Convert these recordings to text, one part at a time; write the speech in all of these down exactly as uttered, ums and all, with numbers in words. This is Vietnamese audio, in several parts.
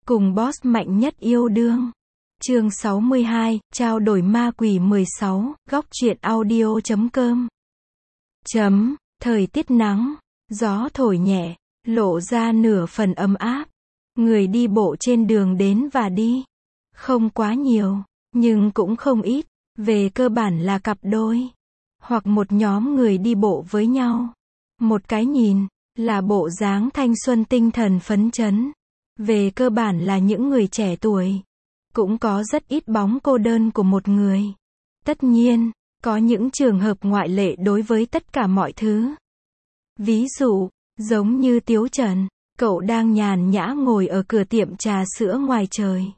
Cùng boss mạnh nhất yêu đương. Chương sáu mươi hai, trao đổi ma quỷ mười sáu, góc truyện audio chấm com. Chấm, thời tiết nắng, gió thổi nhẹ, lộ ra nửa phần ấm áp. Người đi bộ trên đường đến và đi. Không quá nhiều, nhưng cũng không ít. Về cơ bản là cặp đôi. Hoặc một nhóm người đi bộ với nhau. Một cái nhìn, là bộ dáng thanh xuân tinh thần phấn chấn. Về cơ bản là những người trẻ tuổi. Cũng có rất ít bóng cô đơn của một người. Tất nhiên, có những trường hợp ngoại lệ đối với tất cả mọi thứ. Ví dụ, giống như Tiếu Trần, cậu đang nhàn nhã ngồi ở cửa tiệm trà sữa ngoài trời.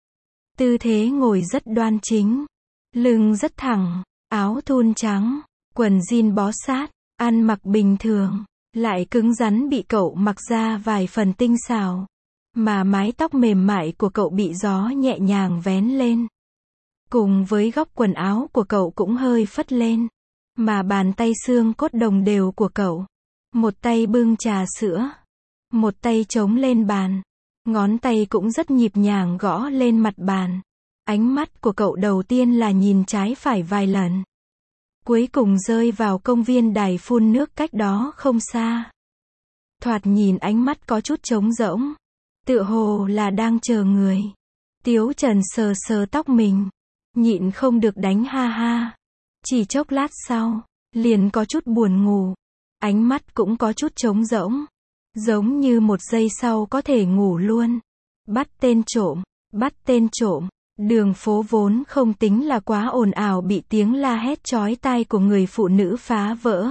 Tư thế ngồi rất đoan chính, lưng rất thẳng, áo thun trắng, quần jean bó sát, ăn mặc bình thường, lại cứng rắn bị cậu mặc ra vài phần tinh xảo. Mà mái tóc mềm mại của cậu bị gió nhẹ nhàng vén lên. Cùng với góc quần áo của cậu cũng hơi phất lên. Mà bàn tay xương cốt đồng đều của cậu. Một tay bưng trà sữa. Một tay chống lên bàn. Ngón tay cũng rất nhịp nhàng gõ lên mặt bàn. Ánh mắt của cậu đầu tiên là nhìn trái phải vài lần. Cuối cùng rơi vào công viên đài phun nước cách đó không xa. Thoạt nhìn ánh mắt có chút trống rỗng. Tựa hồ là đang chờ người. Tiếu Trần sờ sờ tóc mình. Nhịn không được đánh ha ha. Chỉ chốc lát sau, liền có chút buồn ngủ. Ánh mắt cũng có chút trống rỗng. Giống như một giây sau có thể ngủ luôn. Bắt tên trộm, bắt tên trộm. Đường phố vốn không tính là quá ồn ào bị tiếng la hét chói tai của người phụ nữ phá vỡ.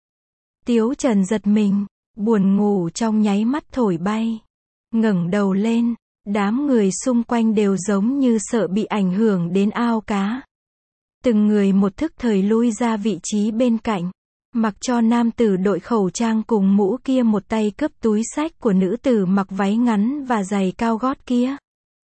Tiếu Trần giật mình, buồn ngủ trong nháy mắt thổi bay. Ngẩng đầu lên, đám người xung quanh đều giống như sợ bị ảnh hưởng đến ao cá. Từng người một thức thời lui ra vị trí bên cạnh, mặc cho nam tử đội khẩu trang cùng mũ kia một tay cướp túi xách của nữ tử mặc váy ngắn và giày cao gót kia.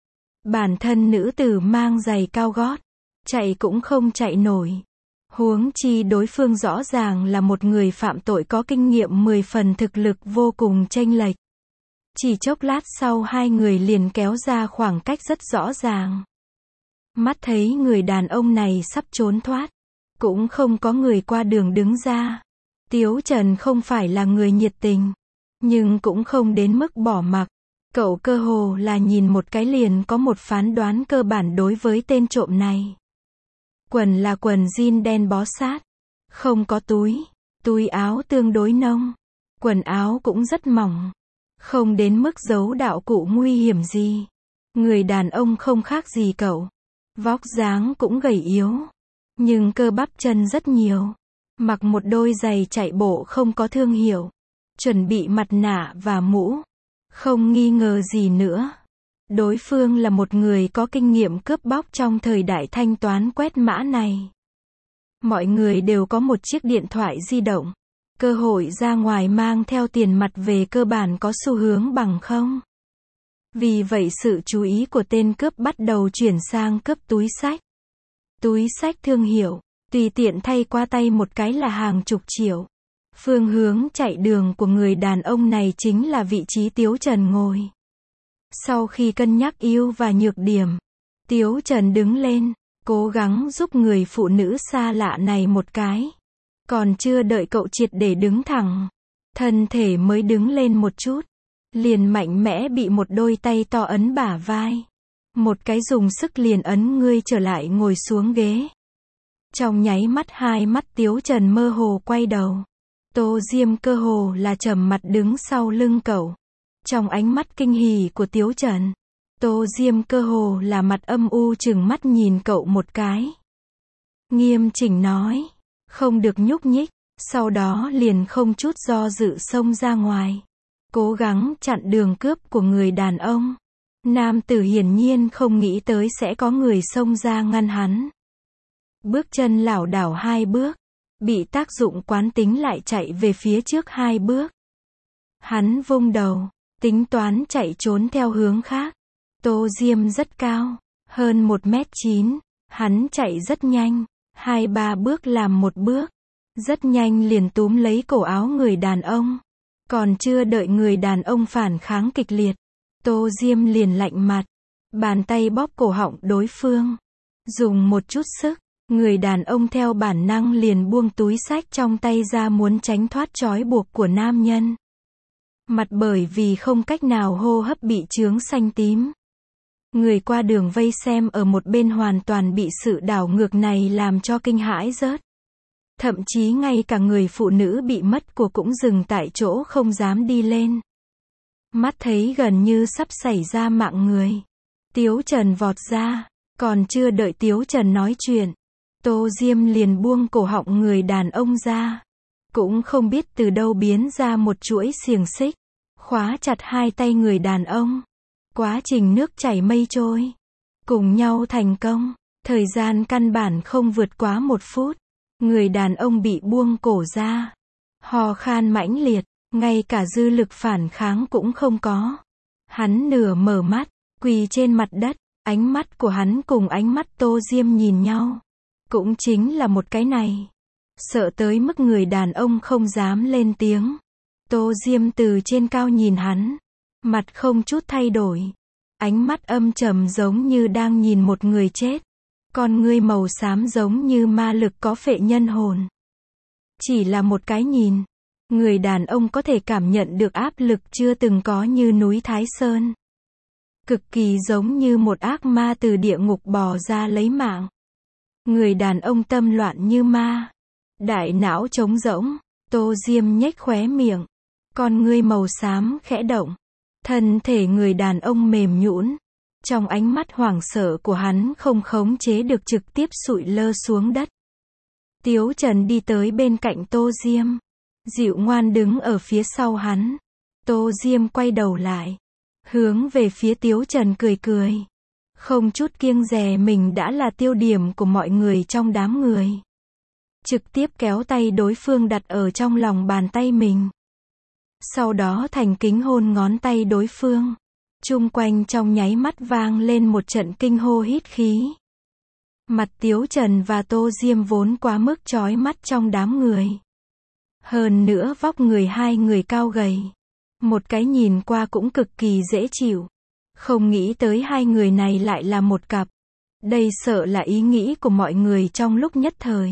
Bản thân nữ tử mang giày cao gót, chạy cũng không chạy nổi. Huống chi đối phương rõ ràng là một người phạm tội có kinh nghiệm mười phần, thực lực vô cùng chênh lệch. Chỉ chốc lát sau hai người liền kéo ra khoảng cách rất rõ ràng. Mắt thấy người đàn ông này sắp trốn thoát. Cũng không có người qua đường đứng ra. Tiếu Trần không phải là người nhiệt tình. Nhưng cũng không đến mức bỏ mặc. Cậu cơ hồ là nhìn một cái liền có một phán đoán cơ bản đối với tên trộm này. Quần là quần jean đen bó sát. Không có túi. Túi áo tương đối nông. Quần áo cũng rất mỏng. Không đến mức giấu đạo cụ nguy hiểm gì. Người đàn ông không khác gì cậu. Vóc dáng cũng gầy yếu. Nhưng cơ bắp chân rất nhiều. Mặc một đôi giày chạy bộ không có thương hiệu. Chuẩn bị mặt nạ và mũ. Không nghi ngờ gì nữa. Đối phương là một người có kinh nghiệm cướp bóc trong thời đại thanh toán quét mã này. Mọi người đều có một chiếc điện thoại di động. Cơ hội ra ngoài mang theo tiền mặt về cơ bản có xu hướng bằng không. Vì vậy sự chú ý của tên cướp bắt đầu chuyển sang cướp túi xách. Túi xách thương hiệu, tùy tiện thay qua tay một cái là hàng chục triệu. Phương hướng chạy đường của người đàn ông này chính là vị trí Tiếu Trần ngồi. Sau khi cân nhắc ưu và nhược điểm, Tiếu Trần đứng lên, cố gắng giúp người phụ nữ xa lạ này một cái. Còn chưa đợi cậu triệt để đứng thẳng, thân thể mới đứng lên một chút, liền mạnh mẽ bị một đôi tay to ấn bả vai. Một cái dùng sức liền ấn ngươi trở lại ngồi xuống ghế. Trong nháy mắt hai mắt Tiếu Trần mơ hồ quay đầu. Tô Diêm cơ hồ là trầm mặt đứng sau lưng cậu. Trong ánh mắt kinh hỉ của Tiếu Trần, Tô Diêm cơ hồ là mặt âm u chừng mắt nhìn cậu một cái. Nghiêm chỉnh nói. Không được nhúc nhích, sau đó liền không chút do dự xông ra ngoài. Cố gắng chặn đường cướp của người đàn ông. Nam tử hiển nhiên không nghĩ tới sẽ có người xông ra ngăn hắn. Bước chân lảo đảo hai bước. Bị tác dụng quán tính lại chạy về phía trước hai bước. Hắn vung đầu, tính toán chạy trốn theo hướng khác. Tô Diêm rất cao, hơn một mét chín. Hắn chạy rất nhanh. Hai ba bước làm một bước. Rất nhanh liền túm lấy cổ áo người đàn ông. Còn chưa đợi người đàn ông phản kháng kịch liệt. Tô Diêm liền lạnh mặt, bàn tay bóp cổ họng đối phương. Dùng một chút sức, người đàn ông theo bản năng liền buông túi xách trong tay ra muốn tránh thoát trói buộc của nam nhân. Mặt bởi vì không cách nào hô hấp bị chướng xanh tím. Người qua đường vây xem ở một bên hoàn toàn bị sự đảo ngược này làm cho kinh hãi rớt. Thậm chí ngay cả người phụ nữ bị mất của cũng dừng tại chỗ không dám đi lên. Mắt thấy gần như sắp xảy ra mạng người. Tiếu Trần vọt ra, còn chưa đợi Tiếu Trần nói chuyện, Tô Diêm liền buông cổ họng người đàn ông ra. Cũng không biết từ đâu biến ra một chuỗi xiềng xích, khóa chặt hai tay người đàn ông. Quá trình nước chảy mây trôi, cùng nhau thành công, thời gian căn bản không vượt quá một phút. Người đàn ông bị buông cổ ra, ho khan mãnh liệt, ngay cả dư lực phản kháng cũng không có. Hắn nửa mở mắt, quỳ trên mặt đất, ánh mắt của hắn cùng ánh mắt Tô Diêm nhìn nhau. Cũng chính là một cái này. Sợ tới mức người đàn ông không dám lên tiếng. Tô Diêm từ trên cao nhìn hắn, mặt không chút thay đổi. Ánh mắt âm trầm giống như đang nhìn một người chết. Con ngươi màu xám giống như ma lực có phệ nhân hồn. Chỉ là một cái nhìn, người đàn ông có thể cảm nhận được áp lực chưa từng có như núi Thái Sơn. Cực kỳ giống như một ác ma từ địa ngục bò ra lấy mạng. Người đàn ông tâm loạn như ma, đại não trống rỗng. Tô Diêm nhếch khóe miệng, con ngươi màu xám khẽ động. Thân thể người đàn ông mềm nhũn. Trong ánh mắt hoảng sợ của hắn không khống chế được trực tiếp sụi lơ xuống đất. Tiếu Trần đi tới bên cạnh Tô Diêm, dịu ngoan đứng ở phía sau hắn. Tô Diêm quay đầu lại, hướng về phía Tiếu Trần cười cười. Không chút kiêng dè mình đã là tiêu điểm của mọi người trong đám người. Trực tiếp kéo tay đối phương đặt ở trong lòng bàn tay mình. Sau đó thành kính hôn ngón tay đối phương. Chung quanh trong nháy mắt vang lên một trận kinh hô hít khí. Mặt Tiếu Trần và Tô Diêm vốn quá mức chói mắt trong đám người. Hơn nữa vóc người hai người cao gầy. Một cái nhìn qua cũng cực kỳ dễ chịu. Không nghĩ tới hai người này lại là một cặp. Đây sợ là ý nghĩ của mọi người trong lúc nhất thời.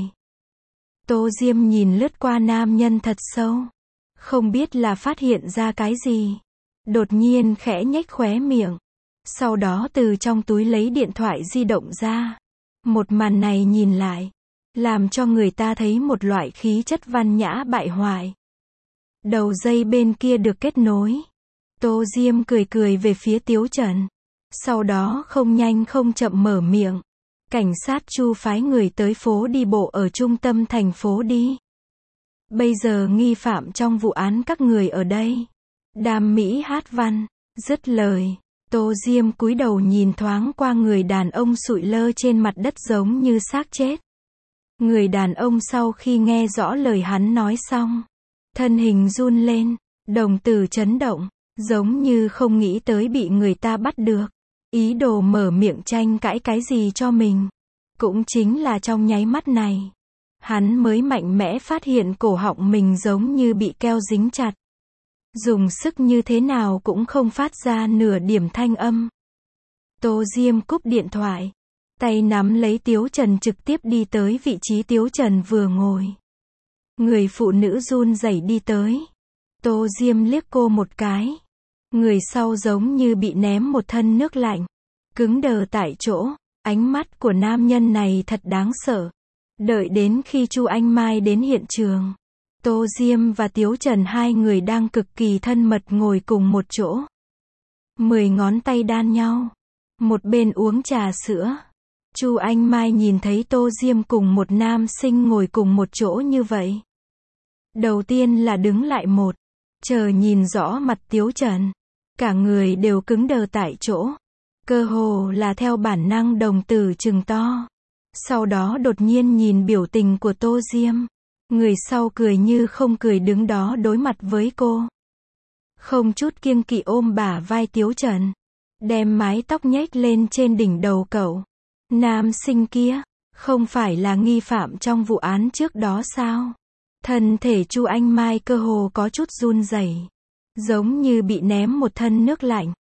Tô Diêm nhìn lướt qua nam nhân thật sâu. Không biết là phát hiện ra cái gì. Đột nhiên khẽ nhếch khóe miệng. Sau đó từ trong túi lấy điện thoại di động ra. Một màn này nhìn lại, làm cho người ta thấy một loại khí chất văn nhã bại hoại. Đầu dây bên kia được kết nối. Tô Diêm cười cười về phía Tiếu Trần. Sau đó không nhanh không chậm mở miệng. Cảnh sát Chu phái người tới phố đi bộ ở trung tâm thành phố đi. Bây giờ nghi phạm trong vụ án các người ở đây. Đàm Mỹ hát văn. Dứt lời, Tô Diêm cúi đầu nhìn thoáng qua người đàn ông sụi lơ trên mặt đất giống như xác chết. Người đàn ông sau khi nghe rõ lời hắn nói xong, thân hình run lên, đồng tử chấn động, giống như không nghĩ tới bị người ta bắt được. Ý đồ mở miệng tranh cãi cái gì cho mình. Cũng chính là trong nháy mắt này, hắn mới mạnh mẽ phát hiện cổ họng mình giống như bị keo dính chặt. Dùng sức như thế nào cũng không phát ra nửa điểm thanh âm. Tô Diêm cúp điện thoại, tay nắm lấy Tiếu Trần trực tiếp đi tới vị trí Tiếu Trần vừa ngồi. Người phụ nữ run rẩy đi tới. Tô Diêm liếc cô một cái. Người sau giống như bị ném một thân nước lạnh, cứng đờ tại chỗ. Ánh mắt của nam nhân này thật đáng sợ. Đợi đến khi Chu Anh Mai đến hiện trường, Tô Diêm và Tiếu Trần hai người đang cực kỳ thân mật ngồi cùng một chỗ. Mười ngón tay đan nhau. Một bên uống trà sữa. Chu Anh Mai nhìn thấy Tô Diêm cùng một nam sinh ngồi cùng một chỗ như vậy. Đầu tiên là đứng lại một. Chờ nhìn rõ mặt Tiếu Trần. Cả người đều cứng đờ tại chỗ. Cơ hồ là theo bản năng đồng tử trừng to. Sau đó đột nhiên nhìn biểu tình của Tô Diêm. Người sau cười như không cười đứng đó đối mặt với cô. Không chút kiêng kỵ ôm bả vai Tiếu Trần. Đem mái tóc nhếch lên trên đỉnh đầu cậu. Nam sinh kia, không phải là nghi phạm trong vụ án trước đó sao? Thân thể Chu Anh Mai cơ hồ có chút run rẩy, giống như bị ném một thân nước lạnh.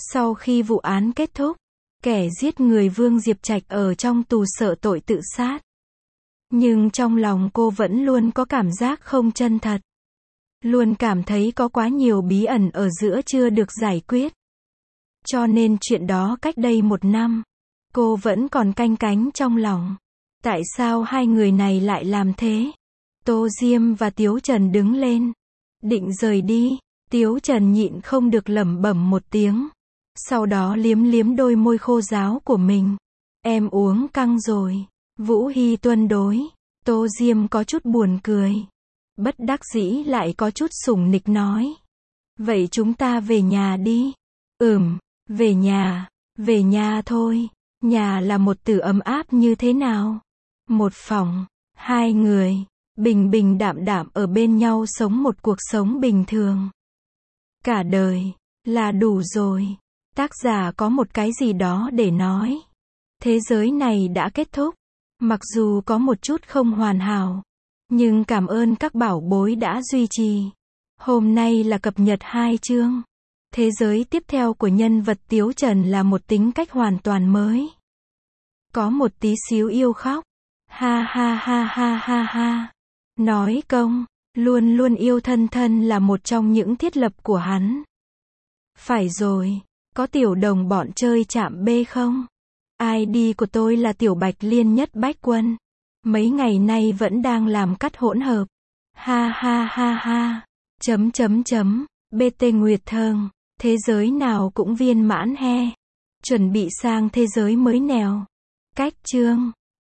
Sau khi vụ án kết thúc, kẻ giết người Vương Diệp Trạch ở trong tù sợ tội tự sát. Nhưng trong lòng cô vẫn luôn có cảm giác không chân thật. Luôn cảm thấy có quá nhiều bí ẩn ở giữa chưa được giải quyết. Cho nên chuyện đó cách đây một năm, cô vẫn còn canh cánh trong lòng. Tại sao hai người này lại làm thế? Tô Diêm và Tiếu Trần đứng lên, định rời đi. Tiếu Trần nhịn không được lẩm bẩm một tiếng. Sau đó liếm liếm đôi môi khô ráo của mình. Em uống căng rồi. Vũ Hy tuân đối. Tô Diêm có chút buồn cười. Bất đắc dĩ lại có chút sủng nịch nói. Vậy chúng ta về nhà đi. Ừm, về nhà, về nhà thôi. Nhà là một từ ấm áp như thế nào? Một phòng, hai người, bình bình đạm đạm ở bên nhau sống một cuộc sống bình thường. Cả đời, là đủ rồi. Tác giả có một cái gì đó để nói. Thế giới này đã kết thúc. Mặc dù có một chút không hoàn hảo. Nhưng cảm ơn các bảo bối đã duy trì. Hôm nay là cập nhật hai chương. Thế giới tiếp theo của nhân vật Tiếu Trần là một tính cách hoàn toàn mới. Có một tí xíu yêu khóc. Ha ha ha ha ha ha. Nói công, luôn luôn yêu thân thân là một trong những thiết lập của hắn. Phải rồi, có tiểu đồng bọn chơi chạm bê không? i đê của tôi là Tiểu Bạch Liên Nhất Bách Quân. Mấy ngày nay vẫn đang làm cắt hỗn hợp. Ha ha ha ha. Chấm chấm chấm. bê tê Nguyệt Thơm. Thế giới nào cũng viên mãn he. Chuẩn bị sang thế giới mới nèo. Cách chương.